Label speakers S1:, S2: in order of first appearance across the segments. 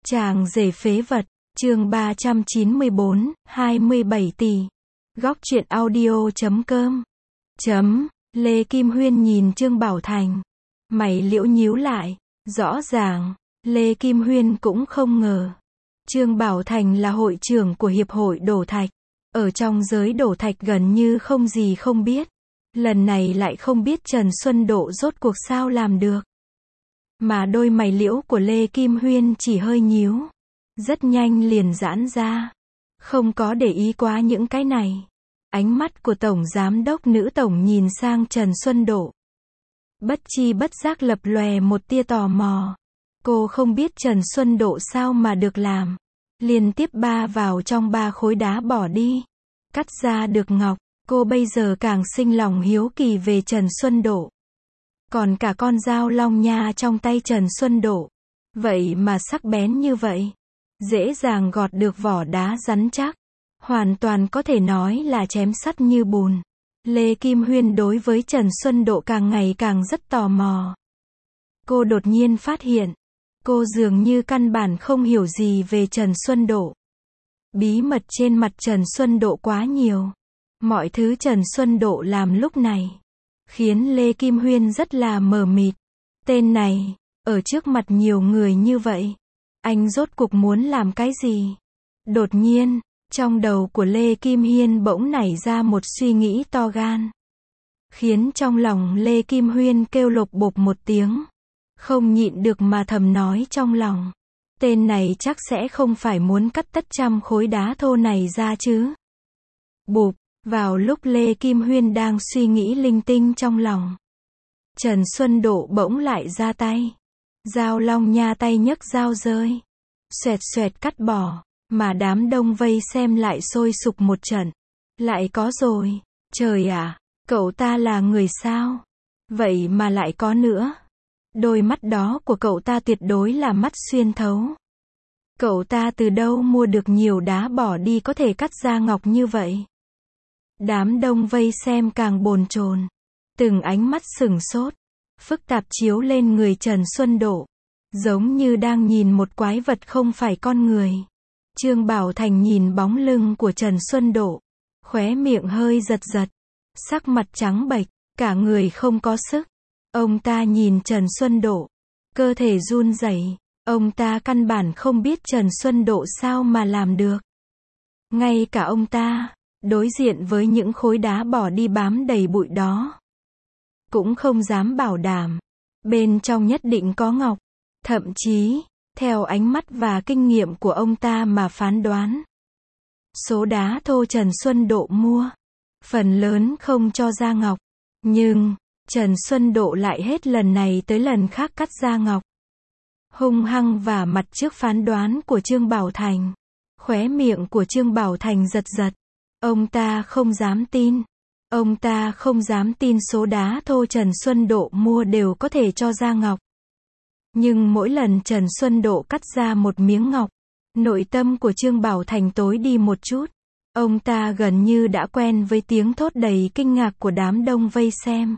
S1: Chàng rể phế vật, chương 394, 27 tỷ. Góc truyện audio.com. Lê Kim Huyên nhìn Trương Bảo Thành. Mày liễu nhíu lại. Rõ ràng, Lê Kim Huyên cũng không ngờ. Trương Bảo Thành là hội trưởng của Hiệp hội Đổ Thạch. Ở trong giới đổ thạch gần như không gì không biết. Lần này lại không biết Trần Xuân Độ rốt cuộc sao làm được. Mà đôi mày liễu của Lê Kim Huyên chỉ hơi nhíu. Rất nhanh liền giãn ra. Không có để ý quá những cái này. Ánh mắt của Tổng Giám đốc nữ tổng nhìn sang Trần Xuân Độ. Bất chi bất giác lập lòe một tia tò mò. Cô không biết Trần Xuân Độ sao mà được làm. Liên tiếp vào trong 3 khối đá bỏ đi. Cắt ra được ngọc. Cô bây giờ càng sinh lòng hiếu kỳ về Trần Xuân Độ. Còn cả con dao long nha trong tay Trần Xuân Độ. Vậy mà sắc bén như vậy. Dễ dàng gọt được vỏ đá rắn chắc. Hoàn toàn có thể nói là chém sắt như bùn. Lê Kim Huyên đối với Trần Xuân Độ càng ngày càng rất tò mò. Cô đột nhiên phát hiện. Cô dường như căn bản không hiểu gì về Trần Xuân Độ. Bí mật trên mặt Trần Xuân Độ quá nhiều. Mọi thứ Trần Xuân Độ làm lúc này khiến Lê Kim Huyên rất là mờ mịt. Tên này, ở trước mặt nhiều người như vậy, anh rốt cuộc muốn làm cái gì? Đột nhiên, trong đầu của Lê Kim Huyên bỗng nảy ra một suy nghĩ to gan. Khiến trong lòng Lê Kim Huyên kêu lộc bộp một tiếng. Không nhịn được mà thầm nói trong lòng. Tên này chắc sẽ không phải muốn cắt tất 100 khối đá thô này ra chứ. Bụp. Vào lúc Lê Kim Huyên đang suy nghĩ linh tinh trong lòng, Trần Xuân Độ bỗng lại ra tay. Dao long nha tay nhấc dao rơi. Xoẹt xoẹt cắt bỏ. Mà đám đông vây xem lại sôi sục một trận. Lại có rồi. Trời ạ, cậu ta là người sao? Vậy mà lại có nữa. Đôi mắt đó của cậu ta tuyệt đối là mắt xuyên thấu. Cậu ta từ đâu mua được nhiều đá bỏ đi có thể cắt ra ngọc như vậy? Đám đông vây xem càng bồn chồn. Từng ánh mắt sửng sốt, phức tạp chiếu lên người Trần Xuân Độ. Giống như đang nhìn một quái vật không phải con người. Trương Bảo Thành nhìn bóng lưng của Trần Xuân Độ. Khóe miệng hơi giật giật. Sắc mặt trắng bệch, cả người không có sức. Ông ta nhìn Trần Xuân Độ. Cơ thể run rẩy. Ông ta căn bản không biết Trần Xuân Độ sao mà làm được. Ngay cả ông ta, đối diện với những khối đá bỏ đi bám đầy bụi đó, cũng không dám bảo đảm. Bên trong nhất định có ngọc. Thậm chí, theo ánh mắt và kinh nghiệm của ông ta mà phán đoán. Số đá thô Trần Xuân Độ mua, phần lớn không cho ra ngọc. Nhưng, Trần Xuân Độ lại hết lần này tới lần khác cắt ra ngọc. Hung hăng và mặt trước phán đoán của Trương Bảo Thành. Khóe miệng của Trương Bảo Thành giật giật. Ông ta không dám tin. Ông ta không dám tin số đá thô Trần Xuân Độ mua đều có thể cho ra ngọc. Nhưng mỗi lần Trần Xuân Độ cắt ra một miếng ngọc, nội tâm của Trương Bảo Thành tối đi một chút. Ông ta gần như đã quen với tiếng thốt đầy kinh ngạc của đám đông vây xem.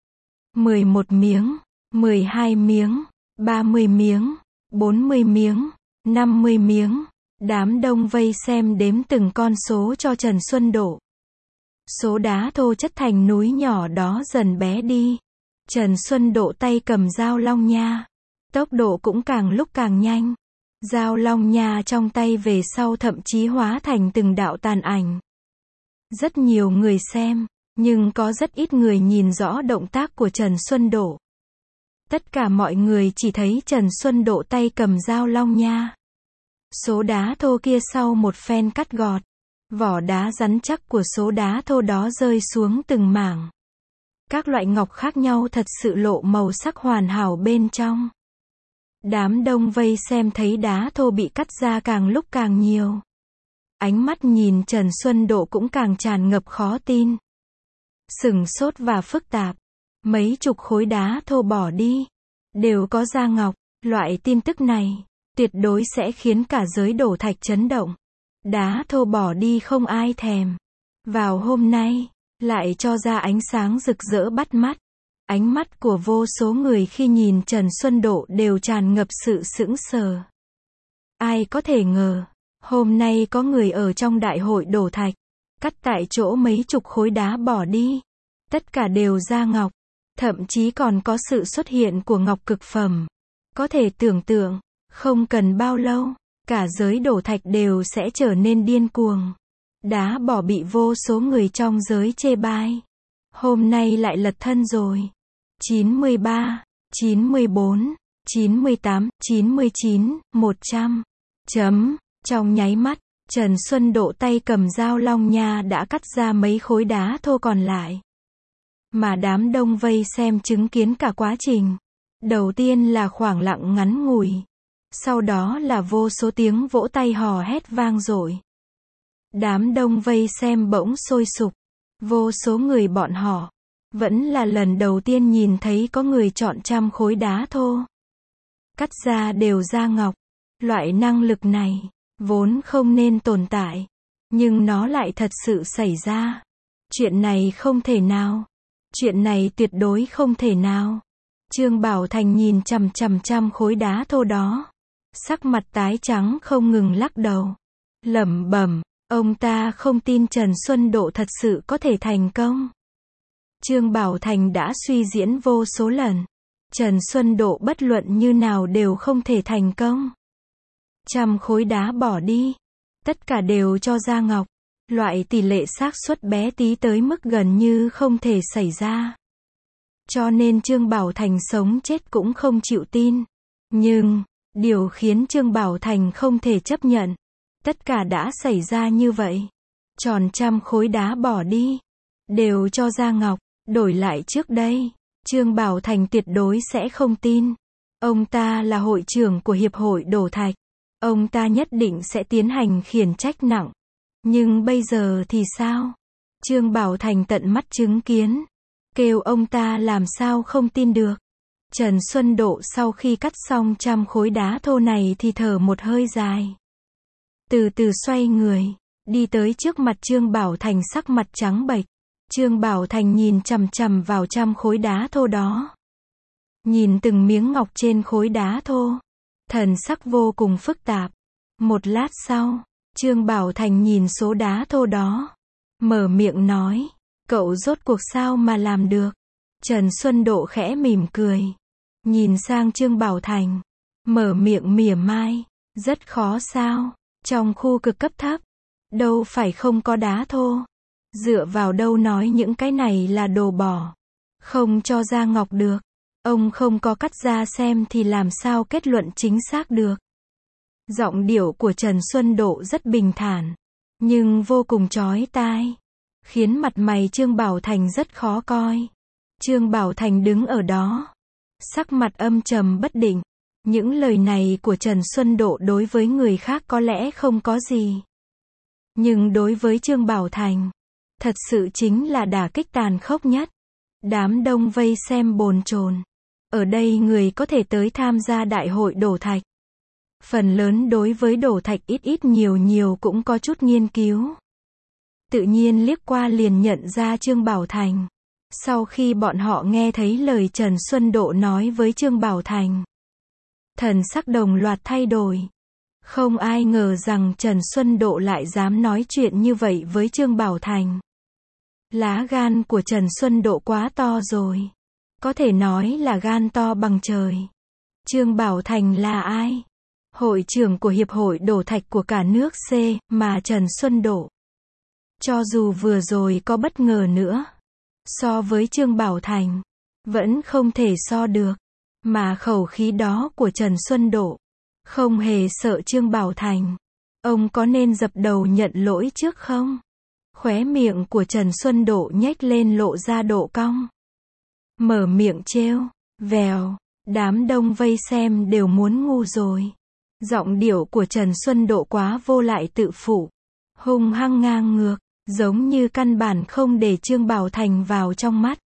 S1: 11 miếng, 12 miếng, 30 miếng, 40 miếng, 50 miếng. Đám đông vây xem đếm từng con số cho Trần Xuân Độ. Số đá thô chất thành núi nhỏ đó dần bé đi. Trần Xuân Độ tay cầm dao long nha. Tốc độ cũng càng lúc càng nhanh. Dao long nha trong tay về sau thậm chí hóa thành từng đạo tàn ảnh. Rất nhiều người xem, nhưng có rất ít người nhìn rõ động tác của Trần Xuân Độ. Tất cả mọi người chỉ thấy Trần Xuân Độ tay cầm dao long nha. Số đá thô kia sau một phen cắt gọt, vỏ đá rắn chắc của số đá thô đó rơi xuống từng mảng. Các loại ngọc khác nhau thật sự lộ màu sắc hoàn hảo bên trong. Đám đông vây xem thấy đá thô bị cắt ra càng lúc càng nhiều. Ánh mắt nhìn Trần Xuân Độ cũng càng tràn ngập khó tin. Sửng sốt và phức tạp. Mấy chục khối đá thô bỏ đi, đều có ra ngọc. Loại tin tức này tuyệt đối sẽ khiến cả giới đổ thạch chấn động. Đá thô bỏ đi không ai thèm. Vào hôm nay, lại cho ra ánh sáng rực rỡ bắt mắt. Ánh mắt của vô số người khi nhìn Trần Xuân Độ đều tràn ngập sự sững sờ. Ai có thể ngờ, hôm nay có người ở trong đại hội đổ thạch, cắt tại chỗ mấy chục khối đá bỏ đi. Tất cả đều da ngọc, thậm chí còn có sự xuất hiện của ngọc cực phẩm. Có thể tưởng tượng, không cần bao lâu, cả giới đổ thạch đều sẽ trở nên điên cuồng. Đá bỏ bị vô số người trong giới chê bai. Hôm nay lại lật thân rồi. 93, 94, 98, 99, 100. Trong nháy mắt, Trần Xuân Độ tay cầm dao long nha đã cắt ra mấy khối đá thô còn lại. Mà đám đông vây xem chứng kiến cả quá trình. Đầu tiên là khoảng lặng ngắn ngủi. Sau đó là vô số tiếng vỗ tay hò hét vang dội. Đám đông vây xem bỗng sôi sục. Vô số người bọn họ vẫn là lần đầu tiên nhìn thấy có người chọn trăm khối đá thô. Cắt ra đều da ngọc. Loại năng lực này vốn không nên tồn tại, nhưng nó lại thật sự xảy ra. Chuyện này không thể nào. Chuyện này tuyệt đối không thể nào. Trương Bảo Thành nhìn chằm chằm trăm khối đá thô đó. Sắc mặt tái trắng không ngừng lắc đầu. Lẩm bẩm, ông ta không tin Trần Xuân Độ thật sự có thể thành công. Trương Bảo Thành đã suy diễn vô số lần. Trần Xuân Độ bất luận như nào đều không thể thành công. Trăm khối đá bỏ đi. Tất cả đều cho da ngọc. Loại tỷ lệ xác suất bé tí tới mức gần như không thể xảy ra. Cho nên Trương Bảo Thành sống chết cũng không chịu tin. Nhưng, điều khiến Trương Bảo Thành không thể chấp nhận. Tất cả đã xảy ra như vậy. Tròn trăm khối đá bỏ đi. Đều cho da ngọc. Đổi lại trước đây, Trương Bảo Thành tuyệt đối sẽ không tin. Ông ta là hội trưởng của Hiệp hội Đổ Thạch. Ông ta nhất định sẽ tiến hành khiển trách nặng. Nhưng bây giờ thì sao? Trương Bảo Thành tận mắt chứng kiến. Kêu ông ta làm sao không tin được. Trần Xuân Độ sau khi cắt xong trăm khối đá thô này thì thở một hơi dài. Từ từ xoay người, đi tới trước mặt Trương Bảo Thành sắc mặt trắng bệch. Trương Bảo Thành nhìn chằm chằm vào trăm khối đá thô đó. Nhìn từng miếng ngọc trên khối đá thô. Thần sắc vô cùng phức tạp. Một lát sau, Trương Bảo Thành nhìn số đá thô đó. Mở miệng nói, cậu rốt cuộc sao mà làm được? Trần Xuân Độ khẽ mỉm cười. Nhìn sang Trương Bảo Thành. Mở miệng mỉa mai. Rất khó sao? Trong khu cực cấp thấp. Đâu phải không có đá thô. Dựa vào đâu nói những cái này là đồ bỏ. Không cho ra ngọc được. Ông không có cắt ra xem thì làm sao kết luận chính xác được. Giọng điệu của Trần Xuân Độ rất bình thản. Nhưng vô cùng chói tai. Khiến mặt mày Trương Bảo Thành rất khó coi. Trương Bảo Thành đứng ở đó. Sắc mặt âm trầm bất định. Những lời này của Trần Xuân Độ đối với người khác có lẽ không có gì. Nhưng đối với Trương Bảo Thành, thật sự chính là đả kích tàn khốc nhất. Đám đông vây xem bồn chồn. Ở đây người có thể tới tham gia đại hội đổ thạch. Phần lớn đối với đổ thạch ít ít nhiều nhiều cũng có chút nghiên cứu. Tự nhiên liếc qua liền nhận ra Trương Bảo Thành. Sau khi bọn họ nghe thấy lời Trần Xuân Độ nói với Trương Bảo Thành, thần sắc đồng loạt thay đổi. Không ai ngờ rằng Trần Xuân Độ lại dám nói chuyện như vậy với Trương Bảo Thành. Lá gan của Trần Xuân Độ quá to rồi. Có thể nói là gan to bằng trời. Trương Bảo Thành là ai? Hội trưởng của Hiệp hội Đổ Thạch của cả nước C, mà Trần Xuân Độ. Cho dù vừa rồi có bất ngờ nữa, so với Trương Bảo Thành, vẫn không thể so được. Mà khẩu khí đó của Trần Xuân Độ, không hề sợ Trương Bảo Thành. Ông có nên dập đầu nhận lỗi trước không? Khóe miệng của Trần Xuân Độ nhếch lên lộ ra độ cong. Mở miệng trêu, vèo, đám đông vây xem đều muốn ngu rồi. Giọng điệu của Trần Xuân Độ quá vô lại tự phụ, hung hăng ngang ngược, giống như căn bản không để Trương Bảo Thành vào trong mắt.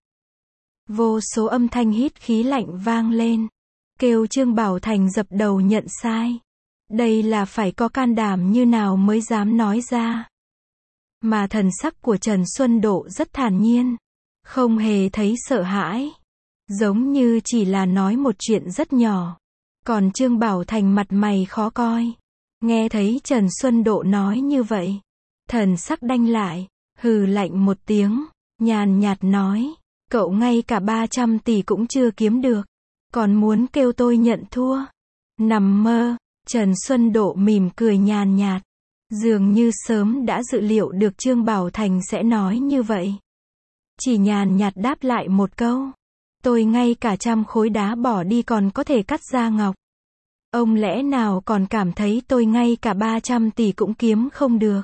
S1: Vô số âm thanh hít khí lạnh vang lên, kêu Trương Bảo Thành dập đầu nhận sai. Đây là phải có can đảm như nào mới dám nói ra. Mà thần sắc của Trần Xuân Độ rất thản nhiên, không hề thấy sợ hãi, giống như chỉ là nói một chuyện rất nhỏ. Còn Trương Bảo Thành mặt mày khó coi, Nghe thấy Trần Xuân Độ nói như vậy, thần sắc đanh lại, hừ lạnh một tiếng, nhàn nhạt nói, cậu ngay cả 300 tỷ cũng chưa kiếm được, còn muốn kêu tôi nhận thua. Nằm mơ. Trần Xuân Độ mỉm cười nhàn nhạt, dường như sớm đã dự liệu được Trương Bảo Thành sẽ nói như vậy. Chỉ nhàn nhạt đáp lại một câu, tôi ngay cả 100 khối đá bỏ đi còn có thể cắt ra ngọc. Ông lẽ nào còn cảm thấy tôi ngay cả 300 tỷ cũng kiếm không được?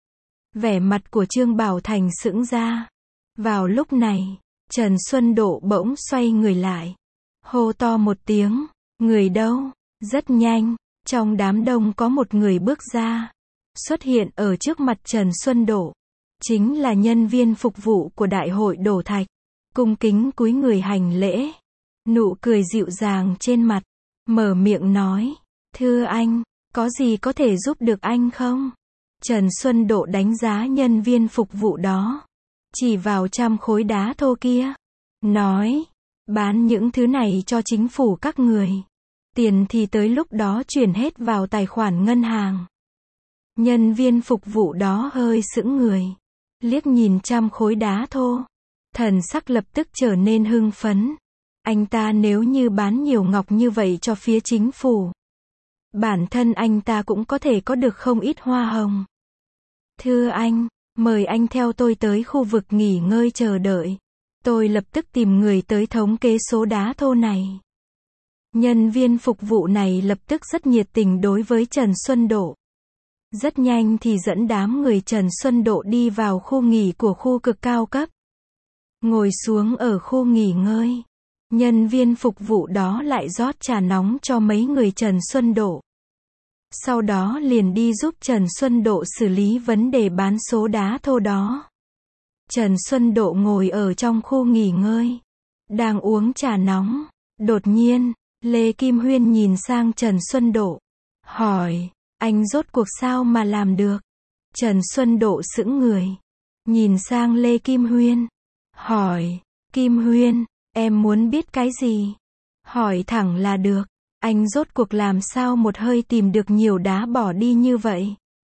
S1: Vẻ mặt của Trương Bảo Thành sững ra. Vào lúc này, Trần Xuân Độ bỗng xoay người lại, hô to một tiếng, người đâu? Rất nhanh, trong đám đông có một người bước ra, xuất hiện ở trước mặt Trần Xuân Độ. Chính là nhân viên phục vụ của Đại hội Đổ Thạch. Cung kính cúi người hành lễ, nụ cười dịu dàng trên mặt, mở miệng nói, thưa anh, có gì có thể giúp được anh không? Trần Xuân Độ đánh giá nhân viên phục vụ đó, chỉ vào 100 khối đá thô kia, nói, bán những thứ này cho chính phủ các người. Tiền thì tới lúc đó chuyển hết vào tài khoản ngân hàng. Nhân viên phục vụ đó hơi sững người, liếc nhìn 100 khối đá thô, thần sắc lập tức trở nên hưng phấn. Anh ta nếu như bán nhiều ngọc như vậy cho phía chính phủ, bản thân anh ta cũng có thể có được không ít hoa hồng. Thưa anh, mời anh theo tôi tới khu vực nghỉ ngơi chờ đợi. Tôi lập tức tìm người tới thống kê số đá thô này. Nhân viên phục vụ này lập tức rất nhiệt tình đối với Trần Xuân Độ. Rất nhanh thì dẫn đám người Trần Xuân Độ đi vào khu nghỉ của khu cực cao cấp. Ngồi xuống ở khu nghỉ ngơi. Nhân viên phục vụ đó lại rót trà nóng cho mấy người Trần Xuân Độ. Sau đó liền đi giúp Trần Xuân Độ xử lý vấn đề bán số đá thô đó. Trần Xuân Độ ngồi ở trong khu nghỉ ngơi, đang uống trà nóng. Đột nhiên, Lê Kim Huyên nhìn sang Trần Xuân Độ, hỏi, anh rốt cuộc sao mà làm được? Trần Xuân Độ sững người, nhìn sang Lê Kim Huyên, hỏi, Kim Huyên, em muốn biết cái gì? Hỏi thẳng là được, anh rốt cuộc làm sao một hơi tìm được nhiều đá bỏ đi như vậy?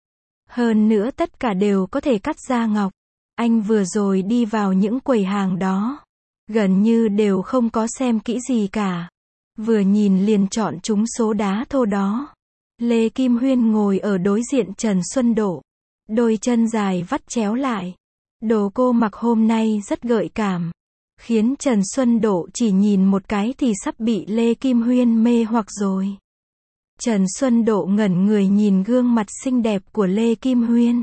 S1: Hơn nữa tất cả đều có thể cắt ra ngọc. Anh vừa rồi đi vào những quầy hàng đó, gần như đều không có xem kỹ gì cả. Vừa nhìn liền chọn trúng số đá thô đó. Lê Kim Huyên ngồi ở đối diện Trần Xuân Độ, đôi chân dài vắt chéo lại. Đồ cô mặc hôm nay rất gợi cảm, khiến Trần Xuân Độ chỉ nhìn một cái thì sắp bị Lê Kim Huyên mê hoặc rồi. Trần Xuân Độ ngẩn người nhìn gương mặt xinh đẹp của Lê Kim Huyên,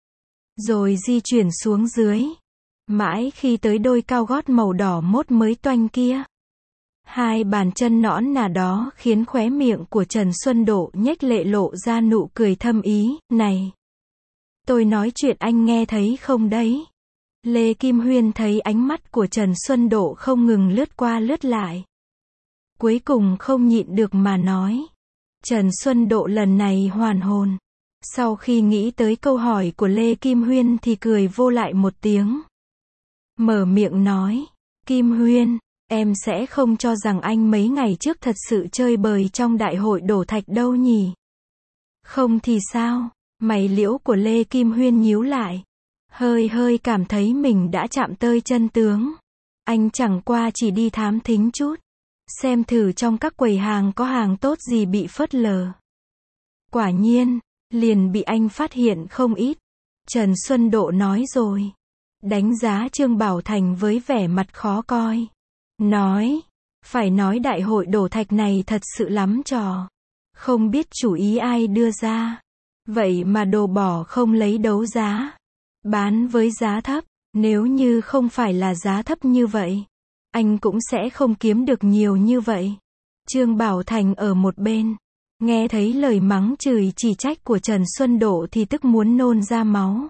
S1: rồi di chuyển xuống dưới, mãi khi tới đôi cao gót màu đỏ mốt mới toanh kia. Hai bàn chân nõn nà đó khiến khóe miệng của Trần Xuân Độ nhếch lệ lộ ra nụ cười thâm ý, này, tôi nói chuyện anh nghe thấy không đấy? Lê Kim Huyên thấy ánh mắt của Trần Xuân Độ không ngừng lướt qua lướt lại. Cuối cùng không nhịn được mà nói. Trần Xuân Độ lần này hoàn hồn. Sau khi nghĩ tới câu hỏi của Lê Kim Huyên thì cười vô lại một tiếng. Mở miệng nói, Kim Huyên, em sẽ không cho rằng anh mấy ngày trước thật sự chơi bời trong đại hội đổ thạch đâu nhỉ? Không thì sao? Mày liễu của Lê Kim Huyên nhíu lại. Hơi cảm thấy mình đã chạm tới chân tướng. Anh chẳng qua chỉ đi thám thính chút, xem thử trong các quầy hàng có hàng tốt gì bị phớt lờ. Quả nhiên, liền bị anh phát hiện không ít. Trần Xuân Độ nói rồi. Đánh giá Trương Bảo Thành với vẻ mặt khó coi. Nói, phải nói đại hội đổ thạch này thật sự lắm trò. Không biết chủ ý ai đưa ra. Vậy mà đồ bỏ không lấy đấu giá. Bán với giá thấp, nếu như không phải là giá thấp như vậy, anh cũng sẽ không kiếm được nhiều như vậy. Trương Bảo Thành ở một bên, nghe thấy lời mắng chửi chỉ trách của Trần Xuân Độ thì tức muốn nôn ra máu.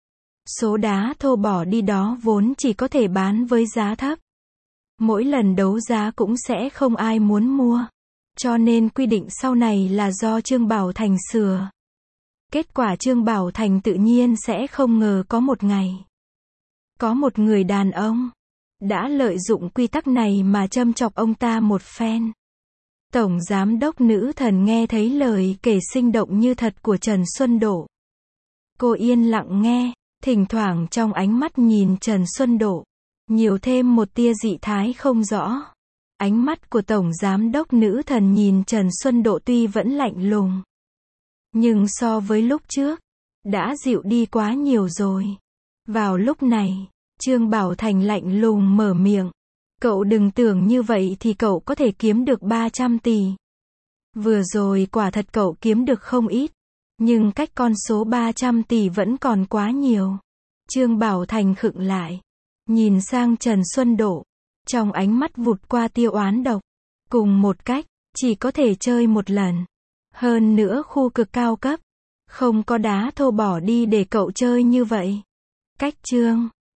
S1: Số đá thô bỏ đi đó vốn chỉ có thể bán với giá thấp. Mỗi lần đấu giá cũng sẽ không ai muốn mua. Cho nên quy định sau này là do Trương Bảo Thành sửa. Kết quả Trương Bảo Thành tự nhiên sẽ không ngờ có một ngày, có một người đàn ông đã lợi dụng quy tắc này mà châm chọc ông ta một phen. Tổng giám đốc nữ thần nghe thấy lời kể sinh động như thật của Trần Xuân Độ. Cô yên lặng nghe, thỉnh thoảng trong ánh mắt nhìn Trần Xuân Độ, nhiều thêm một tia dị thái không rõ. Ánh mắt của Tổng giám đốc nữ thần nhìn Trần Xuân Độ tuy vẫn lạnh lùng, nhưng so với lúc trước, đã dịu đi quá nhiều rồi. Vào lúc này, Trương Bảo Thành lạnh lùng mở miệng. Cậu đừng tưởng như vậy thì cậu có thể kiếm được 300 tỷ. Vừa rồi quả thật cậu kiếm được không ít, nhưng cách con số 300 tỷ vẫn còn quá nhiều. Trương Bảo Thành khựng lại, nhìn sang Trần Xuân Độ, trong ánh mắt vụt qua tia oán độc. Cùng một cách, chỉ có thể chơi một lần. Hơn nữa khu cực cao cấp, không có đá thô bỏ đi để cậu chơi như vậy. Cách Trương